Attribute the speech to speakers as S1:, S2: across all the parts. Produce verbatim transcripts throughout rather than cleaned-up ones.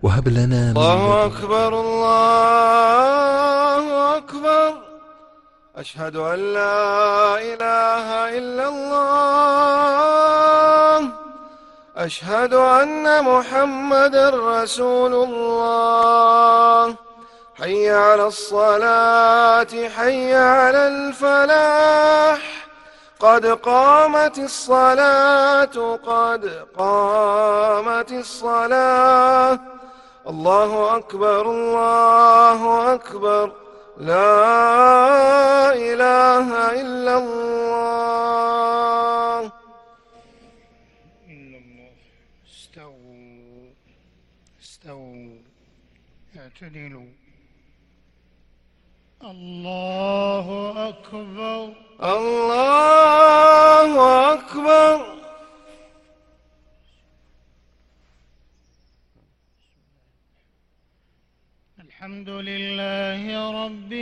S1: وهب لنا من
S2: الله أكبر الله أكبر. أشهد أن لا إله إلا الله. أشهد أن محمدًا رسول الله. حي على الصلاة حي على الفلاح. قد قامت الصلاة قد قامت الصلاة. الله أكبر الله أكبر. لا إله إلا الله.
S3: إلا الله. استووا استووا اعتدلوا. الله أكبر
S2: الله أكبر.
S3: الحمد لله رب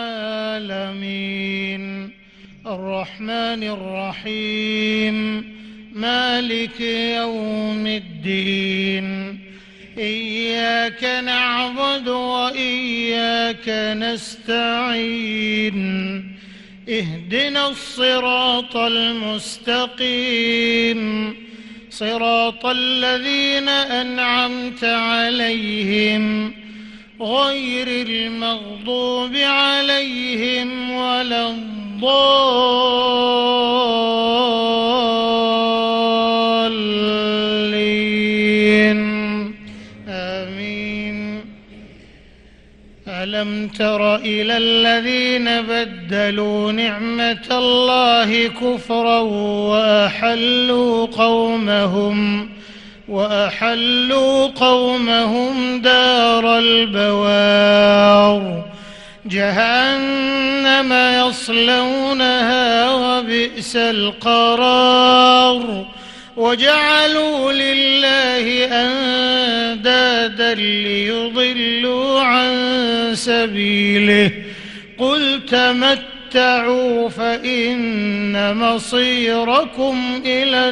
S3: العالمين الرحمن الرحيم مالك يوم الدين. إياك نعبد وإياك نستعين. اهدنا الصراط المستقيم صراط الذين أنعمت عليهم غير المغضوب عليهم ولا الضالين. آمين. ألم تر إلى الذين بدلوا نعمة الله كفرا وأحلوا قومهم وأحلوا قومهم دار البوار جهنم يصلونها وبئس القرار. وجعلوا لله أندادا ليضلوا عن سبيله. قل تمتعوا فإن مصيركم إلى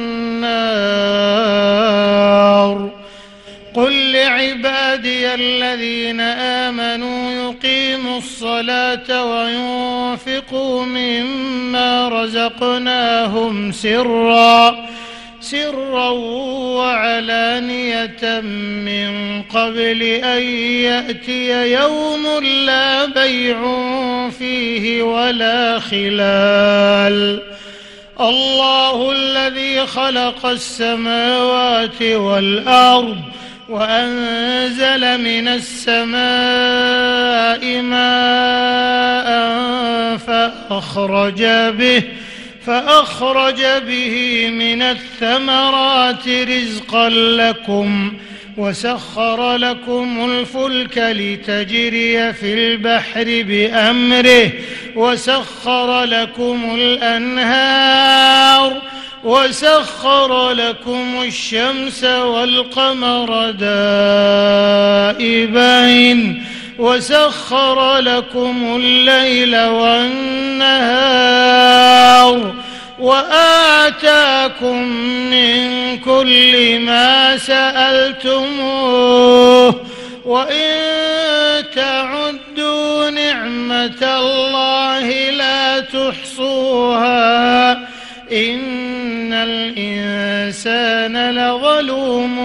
S3: النار. قل لعبادي الذين آمنوا يقيموا الصلاة وينفقوا مما رزقناهم سرا سرا وعلانية من قبل أن يأتي يوم لا بيع فيه ولا خلال. الله الذي خلق السماوات والأرض وأنزل من السماء ماء فأخرج به فأخرج به من الثمرات رزقا لكم وسخر لكم الفلك لتجري في البحر بأمره وسخر لكم الأنهار وسخر لكم الشمس والقمر دائبين وسخر لكم الليل والنهار وآتاكم من كل ما سألتموه وإن تعدوا نعمة الله لا تحصوها إن الإنسان لظلوم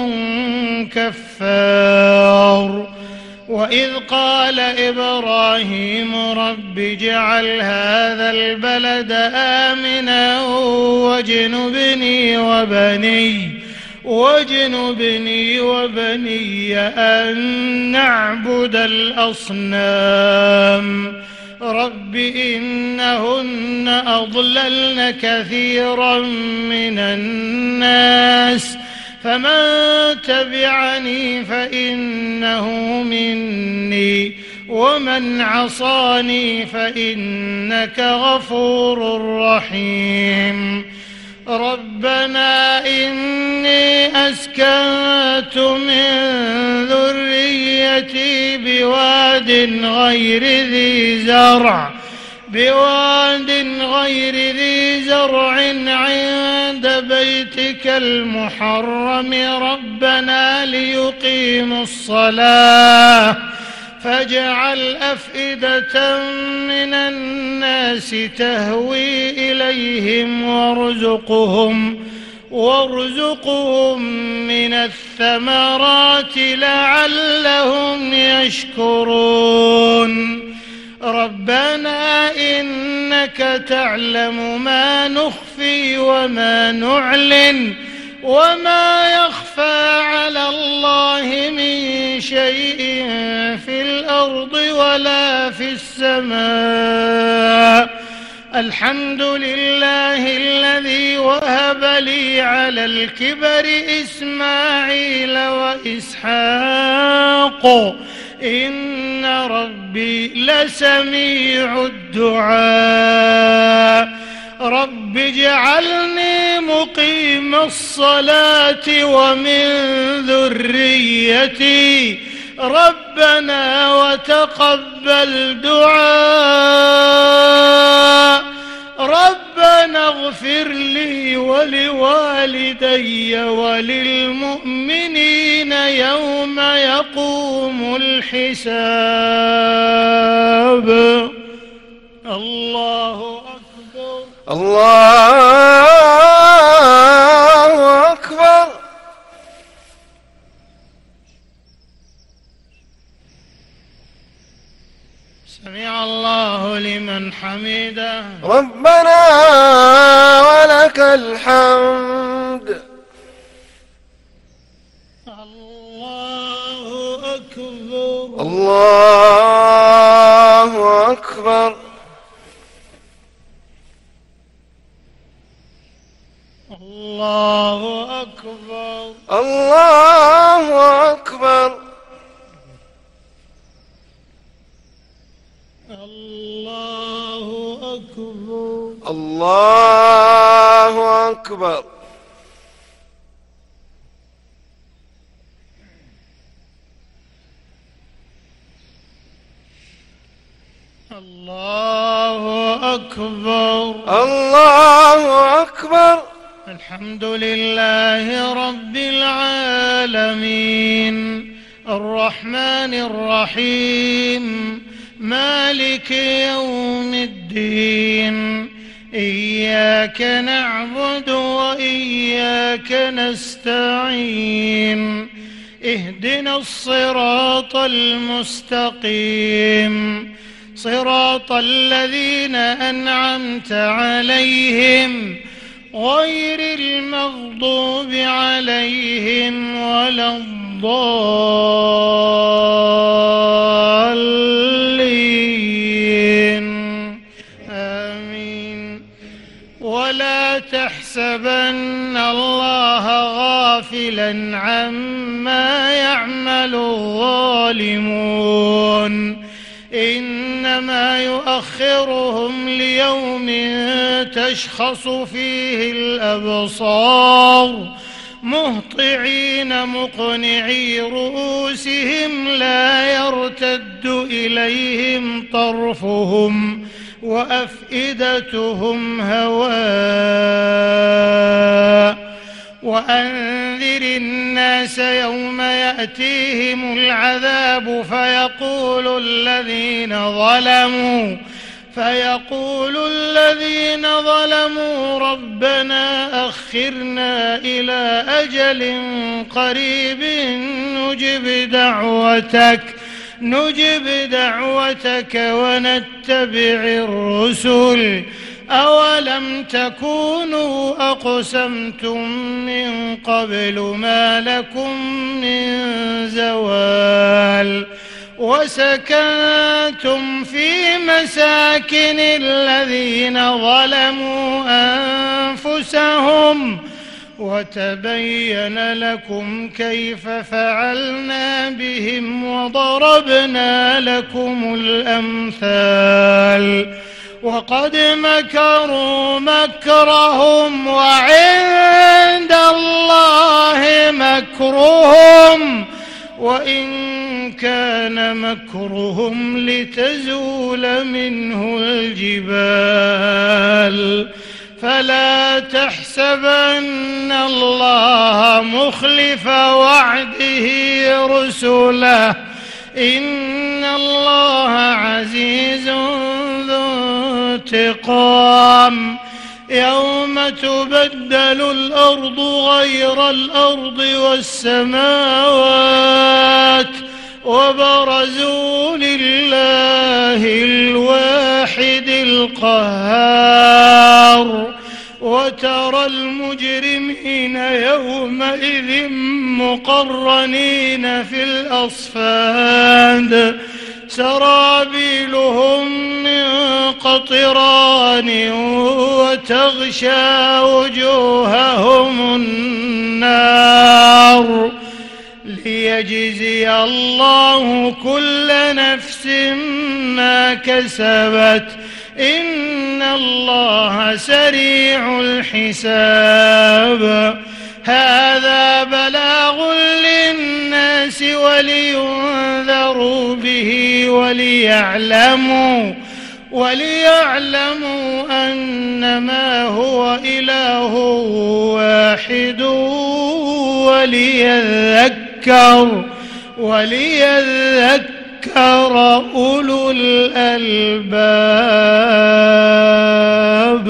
S3: كفار. وإذ قال إبراهيم رب اجعل هذا البلد آمنا واجنبني وبني واجنبني وبني أن نعبد الأصنام. رب إنهن أضللن كثيرا من الناس فمن تبعني فإنه مني ومن عصاني فإنك غفور رحيم. ربنا إني أسكنت من ذريتي بواد غير ذي زرع بواد غير ذي زرع عند بيتك المحرم ربنا ليقيموا الصلاة فاجعل أفئدة من الناس تهوي إليهم وارزقهم وارزقهم من الثمرات لعلهم يشكرون ربنا إنك تعلم ما نخفي وما نعلن وما يخفى على الله من شيء في الأرض ولا في السماء الحمد لله الذي وهب لي على الكبر إسماعيل وإسحاق إن ربي لسميع الدعاء رب اجعلني مقيم الصلاة ومن ذريتي ربنا وتقبل دعاء ربنا اغفر لي ولوالدي وللمؤمنين يوم يقوم الحساب الله أكبر
S2: الله أكبر
S3: سمع الله لمن حمده
S2: ربنا ولك الحمد
S3: الله أكبر
S2: الله أكبر
S3: الله أكبر
S2: الله أكبر
S3: الله أكبر
S2: الله أكبر
S3: الله أكبر
S2: الله أكبر
S3: الحمد لله رب العالمين الرحمن الرحيم مالك يوم الدين إياك نعبد وإياك نستعين اهدنا الصراط المستقيم صراط الذين أنعمت عليهم غير المغضوب عليهم ولا الضالين آمين ولا تحسبن الله غافلا عما يعمل الظالمون إنما يؤخرهم ليوم تشخص فيه الأبصار مهطعين مقنعي رؤوسهم لا يرتد إليهم طرفهم وأفئدتهم هواء وأنذر الناس يوم يأتيهم العذاب فيقول الذين ظلموا فيقول الذين ظلموا ربنا أخرنا إلى أجل قريب نجب دعوتك نجب دعوتك ونتبع الرسل أولم تكونوا أقسمتم من قبل ما لكم من زوال وسكنتم في مساكن الذين ظلموا أنفسهم وتبين لكم كيف فعلنا بهم وضربنا لكم الأمثال وقد مكروا مكرهم وعند الله مكرهم وإن كان مكرهم لتزول منه الجبال فلا تحسبن الله مخلف وعده رسله إن الله عزيز ذو انتقام يوم تبدل الأرض غير الأرض والسماوات وبرزوا لله الواحد القهار وترى المجرمين يومئذ مقرنين في الأصفاد سرابيلهم من قطران وتغشى وجوههم النار ليجزي الله كل نفس ما كسبت إن الله سريع الحساب هذا بلاغ للناس ولينذروا به وليعلموا وليعلموا أنما هو إله واحد وليذكر وليذكر أولو الألباب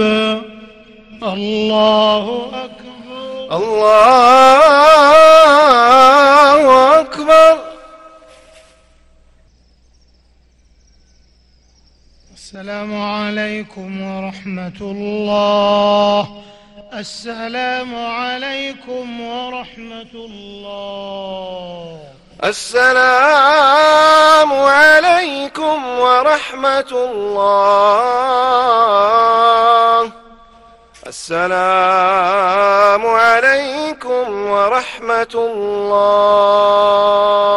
S3: الله أكبر
S2: الله أكبر.
S3: السلام عليكم ورحمة الله. السلام عليكم ورحمة الله.
S2: السلام عليكم ورحمة الله. السلام عليكم ورحمة الله.